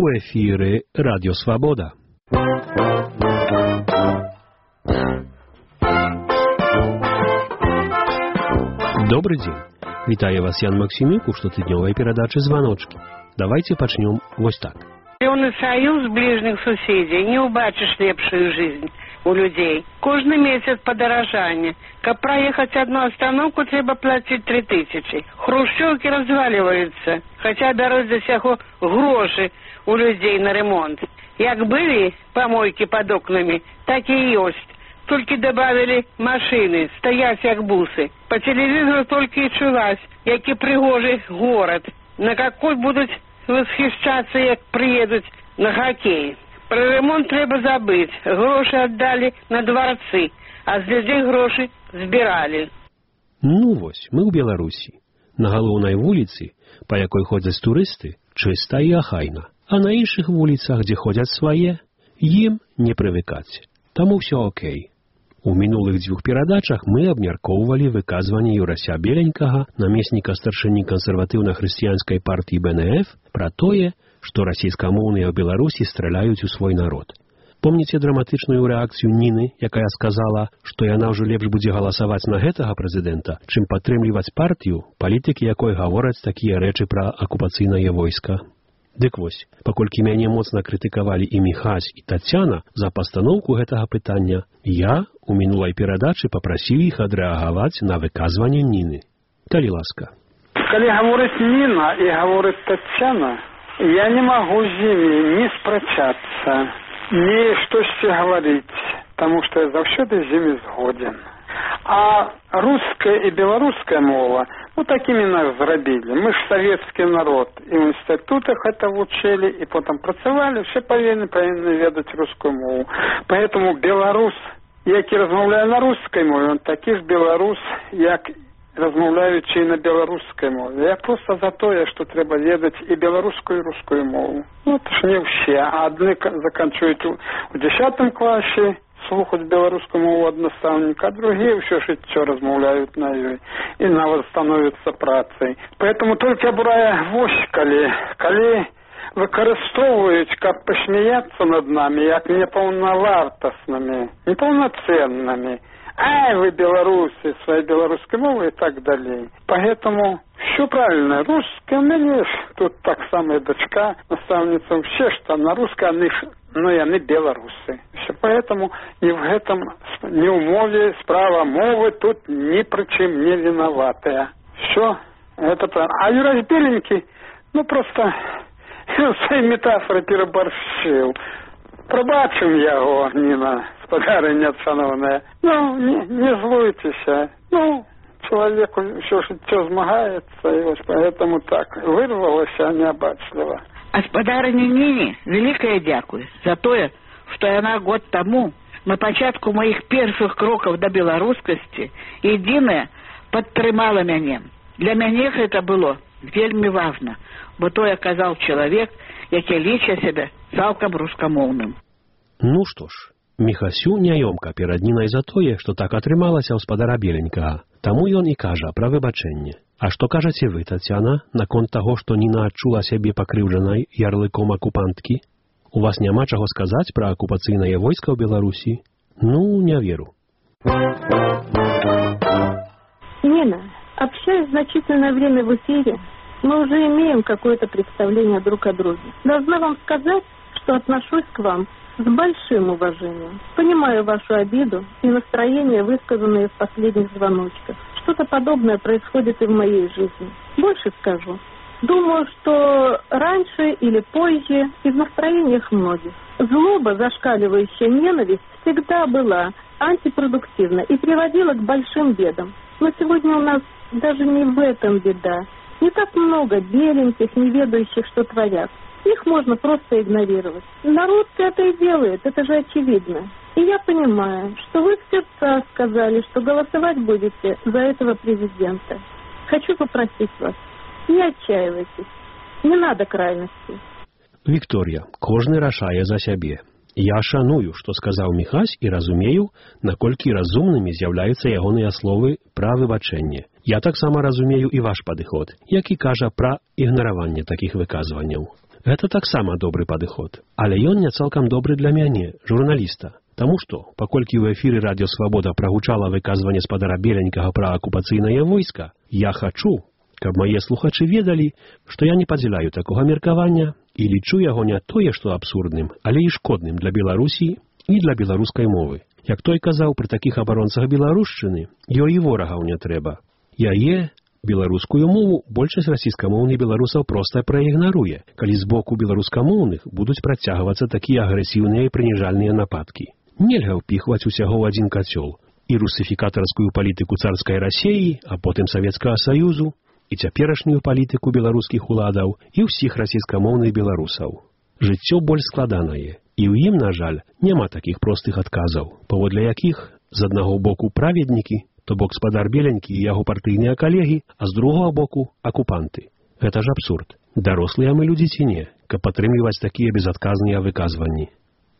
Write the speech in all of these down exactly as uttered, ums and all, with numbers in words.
У эфире Радио Свобода. Добрый день. Вітаю вас, Ян Максимюк, у штотыднёвай перадачы «Званочки». Давайте пачнём вось так. Пэўны саюз ближних соседей, не убачишь лепшую жизнь у людей. Кожны месяц падаражанне. Каб проехать одну остановку, треба платить три тысячи. Хрущевки разваливаются, хотя бяруць за сяго гроши у людей на ремонт. Як были помойки под окнами, так и есть. Только добавили машины, стоять як бусы. По телевизору только и чулась, який пригожий город. На какой будут восхищаться, як приедут на хоккей. Про ремонт треба забыть. Гроши отдали на дворцы, а з людей гроши збирали. Ну вось, мы ў Беларусі. На галоўнай вуліцы, па якой ходзяць турысты, чыста і ахайна. А на іншых вуліцах, дзе ходзяць свае, ім не прывыкаць. Таму ўсё окей. У мінулых дзвюх перадачах мы абмяркоўвалі выказванне Юрася Беленькага, намесніка старшыні кансерватыўна-хрысціянскай партыі Бэ Эн Эф, пра тое, што расійскамоўныя ў Беларусі страляюць у свой народ. Помніце драматычную рэакцыю Ніны, якая сказала, што яна ўжо лепш будзе галасаваць на гэтага прэзідэнта, чым падтрымліваць партыю, палітыкі якой гавораць такія рэчы пра акупацыйнае войска. Дык вось, паколькі мяне моцна крытыкавалі і Міхась, і Тацяна за пастаноўку гэтага пытання, я у мінулай перадачы папрасіў іх адрэагаваць на выказванне Ніны. Калі ласка. Калі гаворыць Ніна і гаворыць Тацяна, я не магу з імі ні спрачацца, ні штосьці гаварыць, таму што я заўсёды з імі згоден. А руская і беларуская мова, ну такімі нас зрабілі. Мы ж савецкі народ, і ў інстытутах это вучылі, і потым працавалі, все павінны, павінны ведаць рускую мову. Поэтому беларус, які размаўляе на рускай мове, он такі ж беларус, як размаўляючы на беларускай мове. Я просто за тое, што трэба ведаць і беларускую, і рускую мову. Ну, это ж не ўсе. Адны заканчваюць у дзесятым класе, слухаць беларускую мову ад настаўніка, а другие ўсё жыццё размаўляюць на ёй і нават становяцца працай. Поэтому только бурая вось калі, калі выкарыстоўваюць, каб пасмяяцца над намі, як непаўнавартаснымі, непаўнацэннымі. Ай, вы беларусы, своей беларускай мовы и так далее. Поэтому все правильно. Русские у меня тут так самая дочка, наставница, все, что на русском, они, ну, и они белорусы. Все, поэтому ни в этом, ни в мове, справа мовы тут ни при чем не виноватые. Все, это правильно. А Юрась Беленький, ну, просто свои метафоры переборщил. Пробачим яго, Ніна, спадарыня шановная. Ну, не, не злуйтеся. Ну, человеку все жыццё змагаецца, и вот поэтому так, вырвалася необачливо. А спадарыне Нине великое дякую за тое, что она год тому, на початку моих первых кроков до беларускасці, единая падтрымала мяне. Для мяне это было вельмі важно, бо той оказал человек, які ліча сябе цалкам рускамоўным. Ну што ж, Міхасю няёмка перад Нінай за тое, што так атрымалася ў спадара Беленькага. Таму ён і кажа пра выбачэнне. А што кажаце вы, Тацяна, наконт таго, што Ніна адчула сябе пакрыўджанай ярлыком акупанткі? У вас няма чаго сказаць пра акупацыйнае войска ў Беларусі? Ну, не веру. Нина, общаясь значительное время в эфире, мы уже имеем какое-то представление друг о друге. Должна вам сказать, что отношусь к вам с большим уважением. Понимаю вашу обиду и настроение, высказанные в последних звоночках. Что-то подобное происходит и в моей жизни. Больше скажу. Думаю, что раньше или позже и в настроениях многих злоба, зашкаливающая ненависть, всегда была антипродуктивна и приводила к большим бедам. Но сегодня у нас даже не в этом беда. Не так много беленьких, не ведающих, что творят. Их можно просто игнорировать. Народ это и делает, это же очевидно. И я понимаю, что вы в сердцах сказали, что голосовать будете за этого президента. Хочу попросить вас, не отчаивайтесь, не надо крайностей. Вікторія, кожны рашае за сябе. Я шаную, што сказаў Міхась, і разумею, наколькі разумнымі з'яўляюцца ягоныя словы пра выбачэнне. Я таксама разумею і ваш падыход, які кажа пра ігнараванне такіх выказванняў. Гэта таксама добры падыход. Але ён не цалкам добры для мяне, журналіста. Таму што, паколькі ў эфіры Радыё Свабода прагучала выказванне спадара Беленькага пра акупацыйнае войска, я хачу, каб мае слухачы ведалі, што я не падзяляю такога меркавання і лічу яго не тое, што абсурдным, але і шкодным для Беларусі і для беларускай мовы. Як той казаў, пры такіх абаронцах беларушчыны ёй і ворагаў не трэба. Яе, беларускую мову, большасць расійскамоўных беларусаў проста праігнаруе, калі з боку беларускамоўных будуць працягвацца такія агрэсіўныя і прыніжальныя нападкі. Нельга ўпіхваць усяго ў адзін кацёл. І русыфікатарскую палітыку царскай Расіі, а потым Савецкага Саюзу, і цяперашнюю палітыку беларускіх уладаў, і ўсіх расійскамоўных беларусаў. Жыццё больш складанае, і ў ім, на жаль, няма такіх простых адказаў, паводле якіх з аднаго боку праведнікі, то бок спадар Беленькі і яго партыйныя калегі, а з другога боку акупанты. Гэта ж абсурд. Дарослыя мы людзі ці не, каб падтрымліваць такія безадказныя выказванні.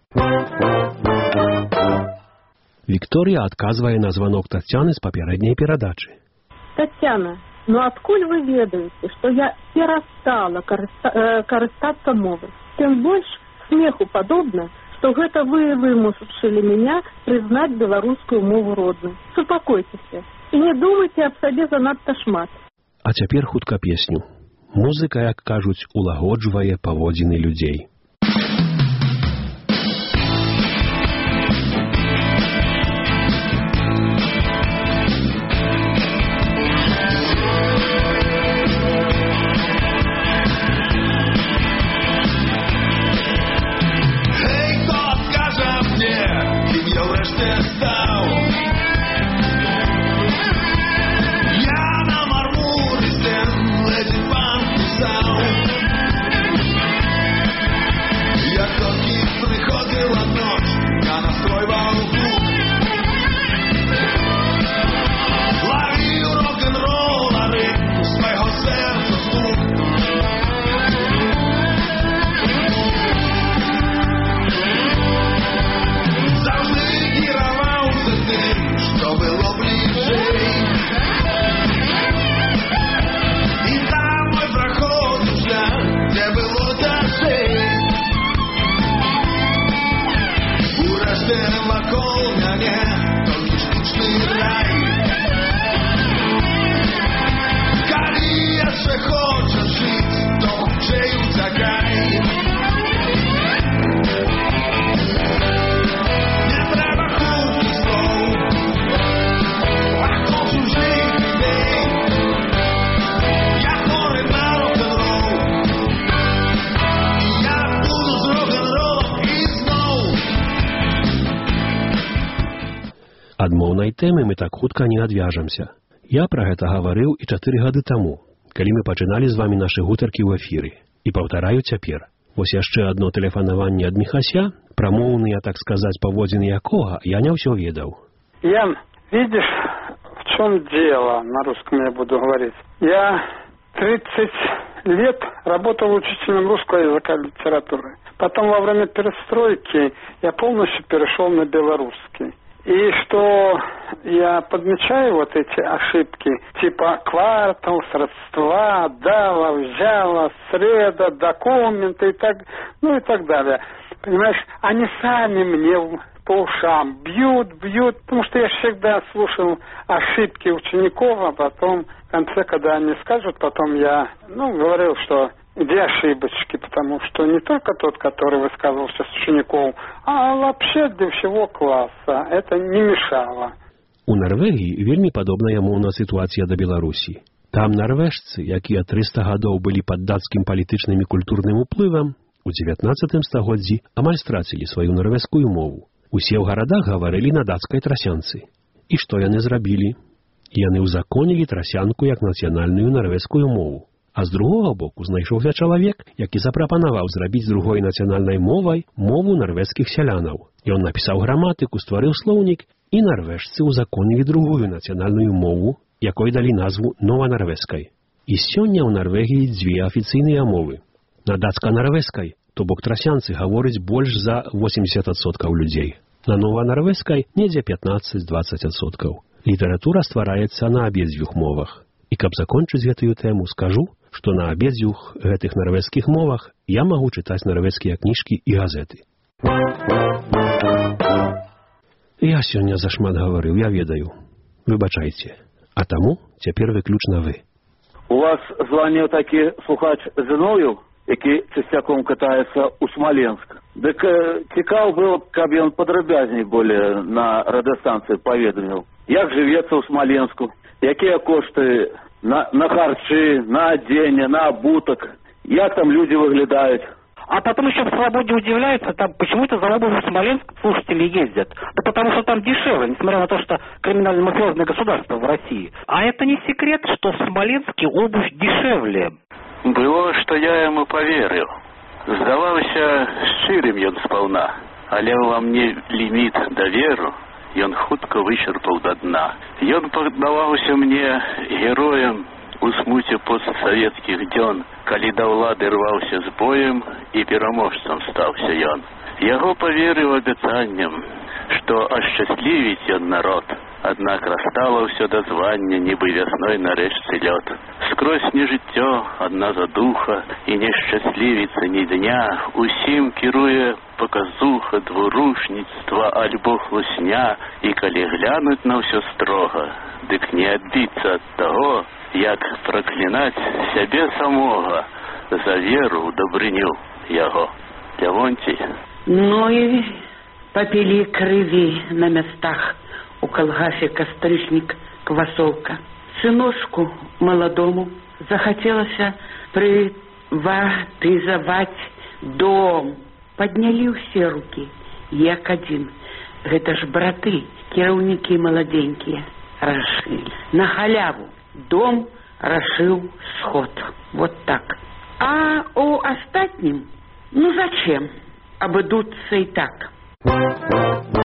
Вікторія адказвае на званок Тацяны з папярэдняй перадачы. Татьяна, ну откуль вы ведаете, что я перестала карыста, э, карыстаться мовой? Тем больше смеху подобно, что гэта вы вымусили меня признать белорусскую мову родной. Успокойтесь и не думайте об себе занадто шмат. А цяпер хутка песню. Музыка, як кажуць, улагоджвае паводзіны людзей. Адмоўнай тэмы мы так хутка не адвяжамся. Я пра гэта гаварыў і чатыры гады таму, калі мы пачыналі з вамі нашы гутаркі ў эфіры. І паўтараю цяпер. Вось яшчэ адно тэлефанаванне ад Міхася, прамоўныя, так сказаць, паводзіны якога, я не ўсё ведаў. Ян, видишь, в чем дело, на русском я буду говорить. Я тридцать лет работал учителем русского языка и литературы. Потом во время перестройки я полностью перешел на белорусский. И что я подмечаю вот эти ошибки, типа квартал, сродства, дала, взяла, среда, документы и так, ну и так далее. Понимаешь, они сами мне по ушам бьют, бьют, потому что я всегда слушал ошибки учеников, а потом в конце, когда они скажут, потом я, ну, говорил, что где ошибочки, потому что не только тот, который высказывался с учеников, а вообще для всего класса. Это не мешало. У Нарвегіі вельмі падобная моўная сітуацыя да Беларусі. Там нарвежцы, якія трыста гадоў былі пад дацкім палітычным і культурным уплывам, у дзевятнаццатым стагоддзі амаль страцілі сваю нарвежскую мову. Усе ў гарадах гаварылі на дацкай трасянцы. І што яны зрабілі? Яны ўзаконілі трасянку як нацыянальную нарвежскую мову. А з другога боку знайшоўся чалавек, які запрапанаваў зрабіць другой нацыянальнай мовай мову нарвежскіх сялянаў. Ён напісаў граматыку, стварыў слоўнік, і нарвежцы ўзаконілі другую нацыянальную мову, якой далі назву нова-нарвежскай. І сёння ў Нарвегіі дзве афіцыйныя мовы. На дацка-нарвежскай, то бок трасянцы, гаворыць больш за восемьдесят адсоткаў людзей. На нова-нарвежскай недзе пятнаццаць-дваццаць адсоткаў. Літаратура ствараецца на абедзвюх мовах. І каб закончыць гэтую тэму, скажу, што на абедзвюх гэтых нарвежскіх мовах я магу чытаць нарвежскія кніжкі і газеты. Я сёння зашмат гаварыў, я ведаю. Выбачайце. А таму цяпер выключна вы. У вас званіў такі слухач зіною, які часцяком катаецца ў Смаленск. Дык цікаў было б, каб ён падрабязней более на радыёстанцыі паведаміў. Як жывецца ў Смаленску? Якія кошты на, на харчы, на адзенне, на абутак? Як там люди выглядаюць? А потом еще в «Свободе» удивляются, там почему-то за обувью в Смоленск слушатели ездят. Да потому что там дешевле, несмотря на то, что криминально-мафиозное государство в России. А это не секрет, что в Смоленске обувь дешевле. Было, что я ему поверил. Здаваўся шчырым ён спаўна, але ва мне ліміт даверу ён хутка вычерпаў да дна. Ён паддаваўся мне героем у смуце постсавецкіх дзён, калі да ўлады рваўся з боем і пераможцам стаўся ён. Яго паверыў абяцанням, што ашчаслівіць ён народ, аднак растала ўсё да звання, нібы вясной на рэчцы лёд. Скрозь не жыццё, адна задуха, і не шчаслівіца ні дня, усім кіруе паказуха, двурушніцтва альбо хлусня, і калі глянуць на ўсё строга, дык не адбіцца ад таго, як праклінаць сябе самога за веру ў дабрыню яго. Лявонцій. Ну і попілі крыві на местах у калгасе кастрычнік Квасоўка. Сыночку маладому захацелася прыватызаваць дом. Паднялі ўсе рукі, як адзін. Гэта ж браты, кіраўнікі маладзенькія, рашылі. На халяву дом рашыў сход. Вот так. А у астатнім, ну зачем? Обойдутся и так.